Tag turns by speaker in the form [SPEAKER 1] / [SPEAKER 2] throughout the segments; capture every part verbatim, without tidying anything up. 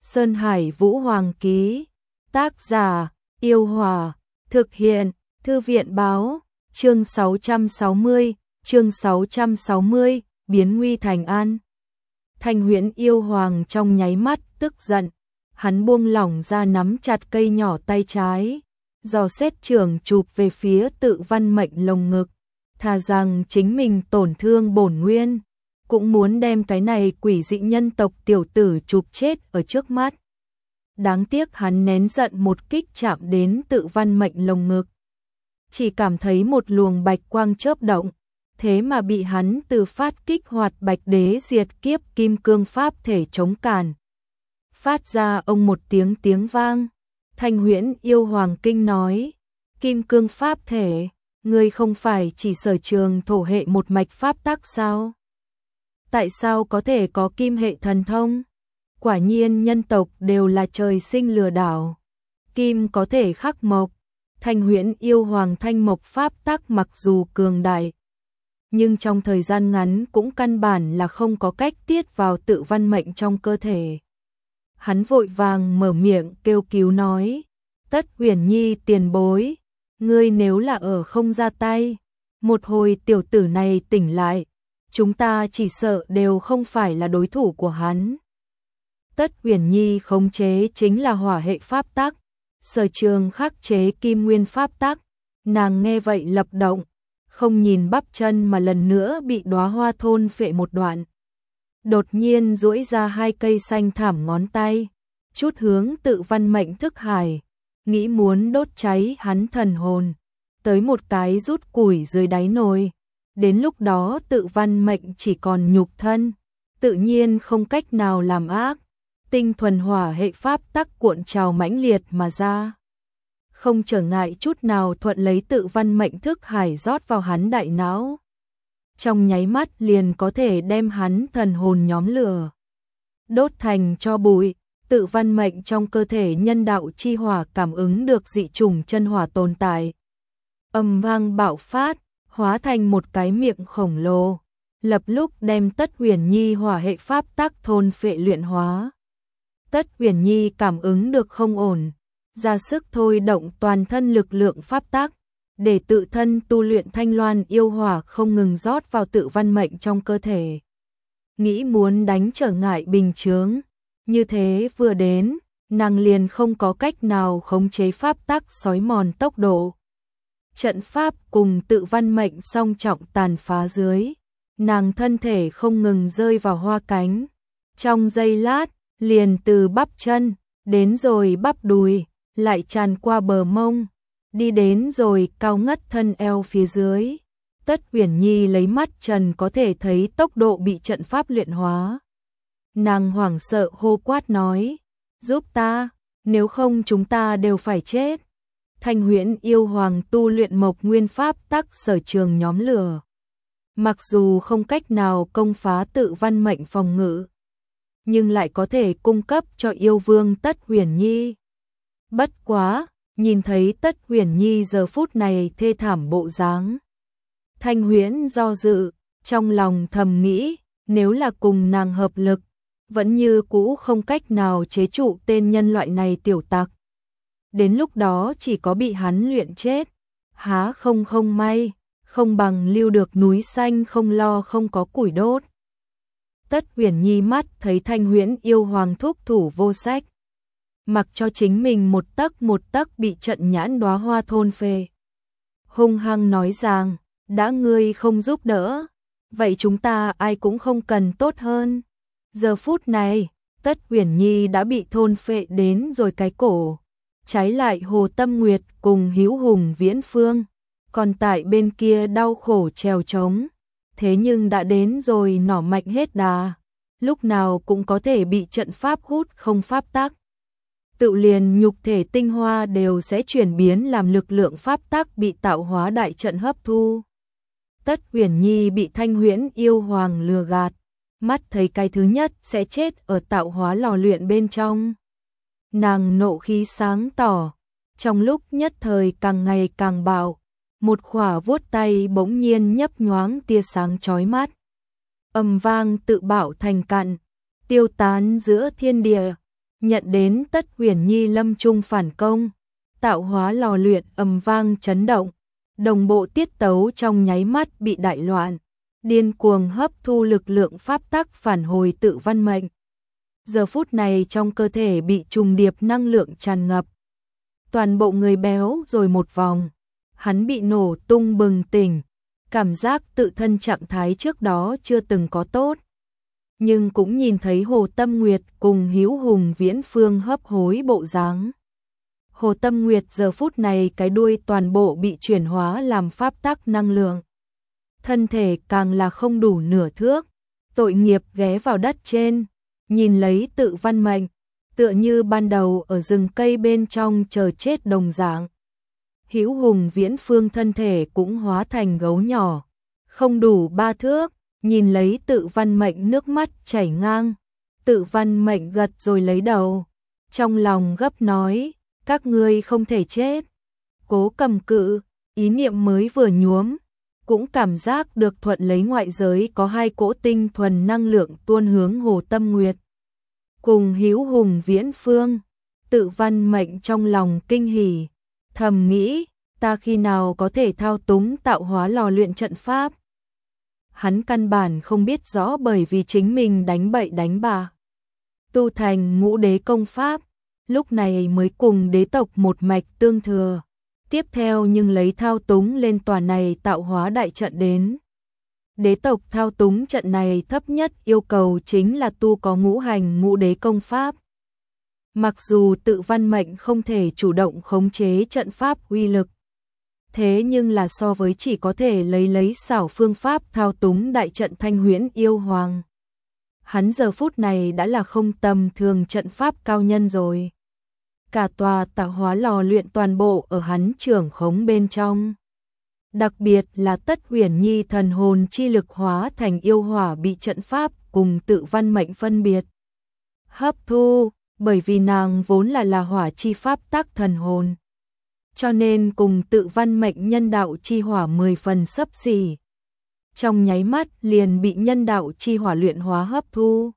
[SPEAKER 1] Sơn Hải Vũ Hoàng ký. Tác giả: Yêu Hòa. Thực hiện: Thư viện báo. Chương sáu trăm sáu mươi, chương sáu trăm sáu mươi, biến nguy thành an. Thanh Huyễn Yêu Hoàng trong nháy mắt tức giận, hắn buông lỏng ra nắm chặt cây nhỏ tay trái, dò xét trường chụp về phía Tự Văn Mệnh lồng ngực, thà rằng chính mình tổn thương bổn nguyên, cũng muốn đem cái này quỷ dị nhân tộc tiểu tử chụp chết ở trước mắt. Đáng tiếc hắn nén giận một kích chạm đến Tự Văn Mệnh lồng ngực, chỉ cảm thấy một luồng bạch quang chớp động, thế mà bị hắn từ phát kích hoạt Bạch Đế diệt kiếp kim cương pháp thể chống cản. Phát ra ông một tiếng tiếng vang. Thanh Huyễn Yêu Hoàng kinh nói: Kim cương pháp thể, ngươi không phải chỉ sở trường thổ hệ một mạch pháp tắc sao? Tại sao có thể có kim hệ thần thông? Quả nhiên nhân tộc đều là trời sinh lừa đảo. Kim có thể khắc mộc. Thanh Huyễn Yêu Hoàng thanh mộc pháp tắc mặc dù cường đại, nhưng trong thời gian ngắn cũng căn bản là không có cách tiết vào Tự Văn Mệnh trong cơ thể. Hắn vội vàng mở miệng kêu cứu nói: Tất Huyền Nhi tiền bối, ngươi nếu là ở không ra tay, một hồi tiểu tử này tỉnh lại, chúng ta chỉ sợ đều không phải là đối thủ của hắn. Tất Huyền Nhi khống chế chính là hỏa hệ pháp tắc, sở trường khắc chế kim nguyên pháp tắc. Nàng nghe vậy lập động, không nhìn bắp chân mà lần nữa bị đóa hoa thôn phệ một đoạn. Đột nhiên duỗi ra hai cây xanh thảm ngón tay, chút hướng Tự Văn Mệnh thức hải, nghĩ muốn đốt cháy hắn thần hồn, tới một cái rút củi dưới đáy nồi. Đến lúc đó Tự Văn Mệnh chỉ còn nhục thân, tự nhiên không cách nào làm ác. Tinh thuần hỏa hệ pháp tắc cuộn trào mãnh liệt mà ra, không trở ngại chút nào thuận lấy Tự Văn Mệnh thức hải rót vào hắn đại não. Trong nháy mắt liền có thể đem hắn thần hồn nhóm lửa, đốt thành tro bụi. Tự Văn Mệnh trong cơ thể nhân đạo chi hỏa cảm ứng được dị chủng chân hỏa tồn tại, âm vang bạo phát, hóa thành một cái miệng khổng lồ, lập lúc đem Tất Huyền Nhi hỏa hệ pháp tắc thôn phệ luyện hóa. Tất Huyền Nhi cảm ứng được không ổn, ra sức thôi động toàn thân lực lượng pháp tắc, để tự thân tu luyện Thanh Loan yêu hỏa không ngừng rót vào Tự Văn Mệnh trong cơ thể. Nghĩ muốn đánh trở ngại bình chướng, như thế vừa đến, nàng liền không có cách nào khống chế pháp tắc xói mòn tốc độ. Trận pháp cùng Tự Văn Mệnh song trọng tàn phá dưới, nàng thân thể không ngừng rơi vào hoa cánh. Trong giây lát, liền từ bắp chân, đến rồi bắp đùi, lại tràn qua bờ mông, đi đến rồi cao ngất thân eo phía dưới. Tất Huyền Nhi lấy mắt trần có thể thấy tốc độ bị trận pháp luyện hóa. Nàng hoảng sợ hô quát nói: Giúp ta, nếu không chúng ta đều phải chết. Thanh Huyễn Yêu Hoàng tu luyện mộc nguyên pháp tắc sở trường nhóm lửa, mặc dù không cách nào công phá Tự Văn Mệnh phòng ngự, nhưng lại có thể cung cấp cho yêu vương Tất Huyền Nhi. Bất quá, nhìn thấy Tất Huyền Nhi giờ phút này thê thảm bộ dáng, Thanh Huyễn do dự, trong lòng thầm nghĩ, nếu là cùng nàng hợp lực, vẫn như cũ không cách nào chế trụ tên nhân loại này tiểu tặc. Đến lúc đó chỉ có bị hắn luyện chết, há không không may, không bằng lưu được núi xanh không lo không có củi đốt. Tất Huyền Nhi mắt thấy Thanh Huyễn Yêu Hoàng thúc thủ vô sách, mặc cho chính mình một tấc một tấc bị trận nhãn đóa hoa thôn phệ. Hung hăng nói rằng, đã ngươi không giúp đỡ, vậy chúng ta ai cũng không cần tốt hơn. Giờ phút này, Tất Huyền Nhi đã bị thôn phệ đến rồi cái cổ, trái lại Hồ Tâm Nguyệt cùng Hữu Hùng Viễn Phương, còn tại bên kia đau khổ trèo trống, thế nhưng đã đến rồi nỏ mạnh hết đà, lúc nào cũng có thể bị trận pháp hút không pháp tắc. Tự liền nhục thể tinh hoa đều sẽ chuyển biến làm lực lượng pháp tắc bị tạo hóa đại trận hấp thu. Tất Huyền Nhi bị Thanh Huyễn Yêu Hoàng lừa gạt, mắt thấy cái thứ nhất sẽ chết ở tạo hóa lò luyện bên trong. Nàng nộ khí sáng tỏ, trong lúc nhất thời càng ngày càng bạo, một khỏa vuốt tay bỗng nhiên nhấp nhoáng tia sáng chói mắt. Ầm vang tự bạo thành cạn, tiêu tán giữa thiên địa, nhận đến Tất Uyển Nhi lâm trung phản công, tạo hóa lò luyện ầm vang chấn động, đồng bộ tiết tấu trong nháy mắt bị đại loạn, điên cuồng hấp thu lực lượng pháp tắc phản hồi tự văn mệnh. Giờ phút này trong cơ thể bị trùng điệp năng lượng tràn ngập, toàn bộ người béo rồi một vòng, hắn bị nổ tung bừng tỉnh, cảm giác tự thân trạng thái trước đó chưa từng có tốt. Nhưng cũng nhìn thấy Hồ Tâm Nguyệt cùng Hữu Hùng Viễn Phương hấp hối bộ dáng. Hồ Tâm Nguyệt giờ phút này cái đuôi toàn bộ bị chuyển hóa làm pháp tắc năng lượng. Thân thể càng là không đủ nửa thước, tội nghiệp ghé vào đất trên, nhìn lấy tự văn mệnh, tựa như ban đầu ở rừng cây bên trong chờ chết đồng dạng. Hữu Hùng Viễn Phương thân thể cũng hóa thành gấu nhỏ, không đủ ba thước, nhìn lấy tự văn mệnh nước mắt chảy ngang. Tự văn mệnh gật rồi lấy đầu, trong lòng gấp nói, các ngươi không thể chết. Cố cầm cự, ý niệm mới vừa nhuốm, cũng cảm giác được thuận lấy ngoại giới có hai cỗ tinh thuần năng lượng tuôn hướng Hồ Tâm Nguyệt. Cùng Hữu Hùng Viễn Phương, tự văn mệnh trong lòng kinh hỉ, thầm nghĩ, ta khi nào có thể thao túng tạo hóa lò luyện trận pháp. Hắn căn bản không biết rõ bởi vì chính mình đánh bậy đánh bạ, tu thành ngũ đế công pháp, lúc này mới cùng đế tộc một mạch tương thừa. Tiếp theo nhưng lấy thao túng lên tòa này tạo hóa đại trận đến. Đế tộc thao túng trận này thấp nhất yêu cầu chính là tu có ngũ hành ngũ đế công pháp. Mặc dù tự văn mệnh không thể chủ động khống chế trận pháp uy lực, thế nhưng là so với chỉ có thể lấy lấy xảo phương pháp thao túng đại trận Thanh Huyễn Yêu Hoàng, hắn giờ phút này đã là không tầm thường trận pháp cao nhân rồi. Cả tòa tạo hóa lò luyện toàn bộ ở hắn trưởng khống bên trong. Đặc biệt là Tất Uyển Nhi thần hồn chi lực hóa thành yêu hỏa bị trận pháp cùng tự văn mệnh phân biệt hấp thu, bởi vì nàng vốn là là hỏa chi pháp tắc thần hồn, cho nên cùng tự văn mệnh nhân đạo chi hỏa mười phần xấp xỉ. Trong nháy mắt liền bị nhân đạo chi hỏa luyện hóa hấp thu.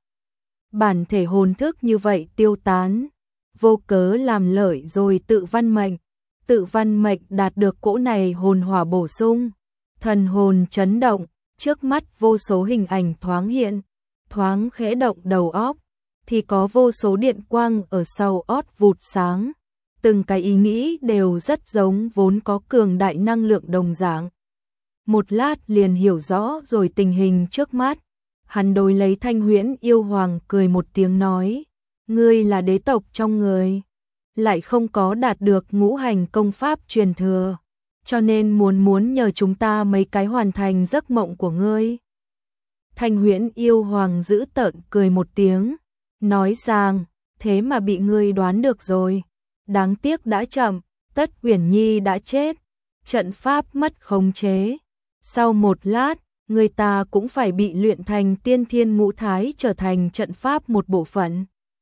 [SPEAKER 1] Bản thể hồn thức như vậy tiêu tán, vô cớ làm lợi rồi tự văn mệnh. Tự văn mệnh đạt được cỗ này hồn hỏa bổ sung, thần hồn chấn động, trước mắt vô số hình ảnh thoáng hiện, thoáng khẽ động đầu óc, thì có vô số điện quang ở sau ót vụt sáng. Từng cái ý nghĩ đều rất giống vốn có cường đại năng lượng đồng dạng. Một lát liền hiểu rõ rồi tình hình trước mắt. Hắn đối lấy Thanh Huyễn Yêu Hoàng cười một tiếng nói, ngươi là đế tộc trong người, lại không có đạt được ngũ hành công pháp truyền thừa, cho nên muốn muốn nhờ chúng ta mấy cái hoàn thành giấc mộng của ngươi. Thanh Huyễn Yêu Hoàng giữ tợn cười một tiếng, nói rằng, thế mà bị ngươi đoán được rồi. Đáng tiếc đã chậm, Tất Uyển Nhi đã chết, trận pháp mất khống chế. Sau một lát, người ta cũng phải bị luyện thành tiên thiên ngũ thái trở thành trận pháp một bộ phận.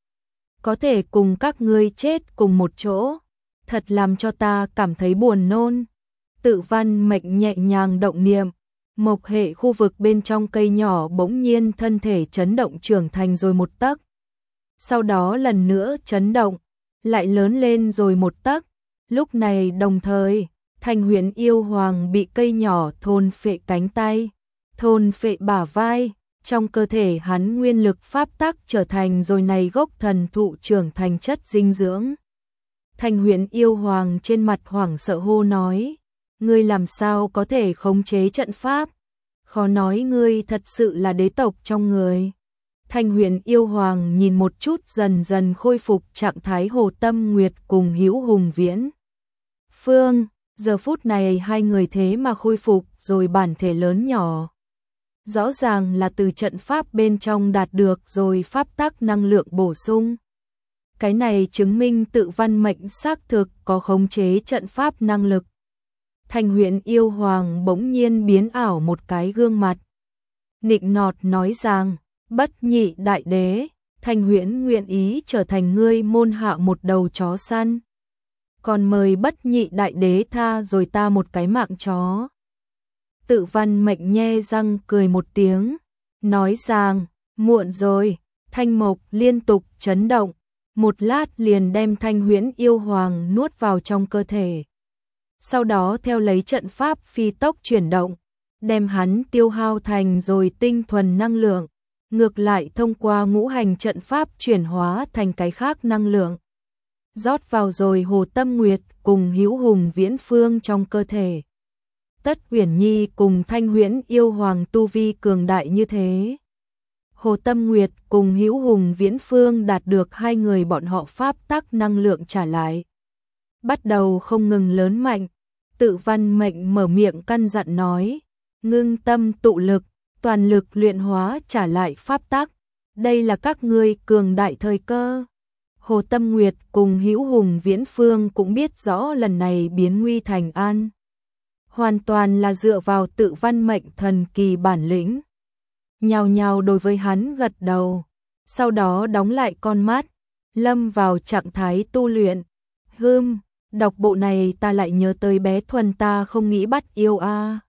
[SPEAKER 1] Có thể cùng các ngươi chết cùng một chỗ, thật làm cho ta cảm thấy buồn nôn. Tự văn mệnh nhẹ nhàng động niệm, mộc hệ khu vực bên trong cây nhỏ bỗng nhiên thân thể chấn động trưởng thành rồi một tấc. Sau đó lần nữa chấn động, lại lớn lên rồi một tấc. Lúc này đồng thời, Thanh Huyễn Yêu Hoàng bị cây nhỏ thôn phệ cánh tay, thôn phệ bả vai, trong cơ thể hắn nguyên lực pháp tắc trở thành rồi này gốc thần thụ trưởng thành chất dinh dưỡng. Thanh Huyễn Yêu Hoàng trên mặt hoảng sợ hô nói, ngươi làm sao có thể khống chế trận pháp? Khó nói ngươi thật sự là đế tộc trong người. Thanh Huyễn Yêu Hoàng nhìn một chút dần dần khôi phục trạng thái Hồ Tâm Nguyệt cùng Hữu Hùng Viễn Phương, giờ phút này hai người thế mà khôi phục rồi bản thể lớn nhỏ. Rõ ràng là từ trận pháp bên trong đạt được rồi pháp tắc năng lượng bổ sung. Cái này chứng minh tự văn mệnh xác thực có khống chế trận pháp năng lực. Thanh Huyễn Yêu Hoàng bỗng nhiên biến ảo một cái gương mặt, nịnh nọt nói rằng, bất nhị đại đế, Thanh Huyễn nguyện ý trở thành ngươi môn hạ một đầu chó săn. Còn mời bất nhị đại đế tha rồi ta một cái mạng chó. Tự văn mệnh nhe răng cười một tiếng, nói rằng, muộn rồi. Thanh mộc liên tục chấn động, một lát liền đem Thanh Huyễn yêu hoàng nuốt vào trong cơ thể. Sau đó theo lấy trận pháp phi tốc chuyển động, đem hắn tiêu hao thành rồi tinh thuần năng lượng, ngược lại thông qua ngũ hành trận pháp chuyển hóa thành cái khác năng lượng, rót vào rồi Hồ Tâm Nguyệt cùng Hữu Hùng Viễn Phương trong cơ thể. Tất Uyển Nhi cùng Thanh Huyễn yêu hoàng tu vi cường đại như thế. Hồ Tâm Nguyệt cùng Hữu Hùng Viễn Phương đạt được hai người bọn họ pháp tắc năng lượng trả lại. Bắt đầu không ngừng lớn mạnh, Tự Văn Mệnh mở miệng căn dặn nói, ngưng tâm tụ lực, toàn lực luyện hóa trả lại pháp tắc, đây là các ngươi cường đại thời cơ. Hồ Tâm Nguyệt cùng Hữu Hùng Viễn Phương cũng biết rõ lần này biến nguy thành an, hoàn toàn là dựa vào Tự Văn Mệnh thần kỳ bản lĩnh. Nhào nhào đối với hắn gật đầu, sau đó đóng lại con mắt, lâm vào trạng thái tu luyện. Hừm, đọc bộ này ta lại nhớ tới bé Thuần ta không nghĩ bắt yêu a. À.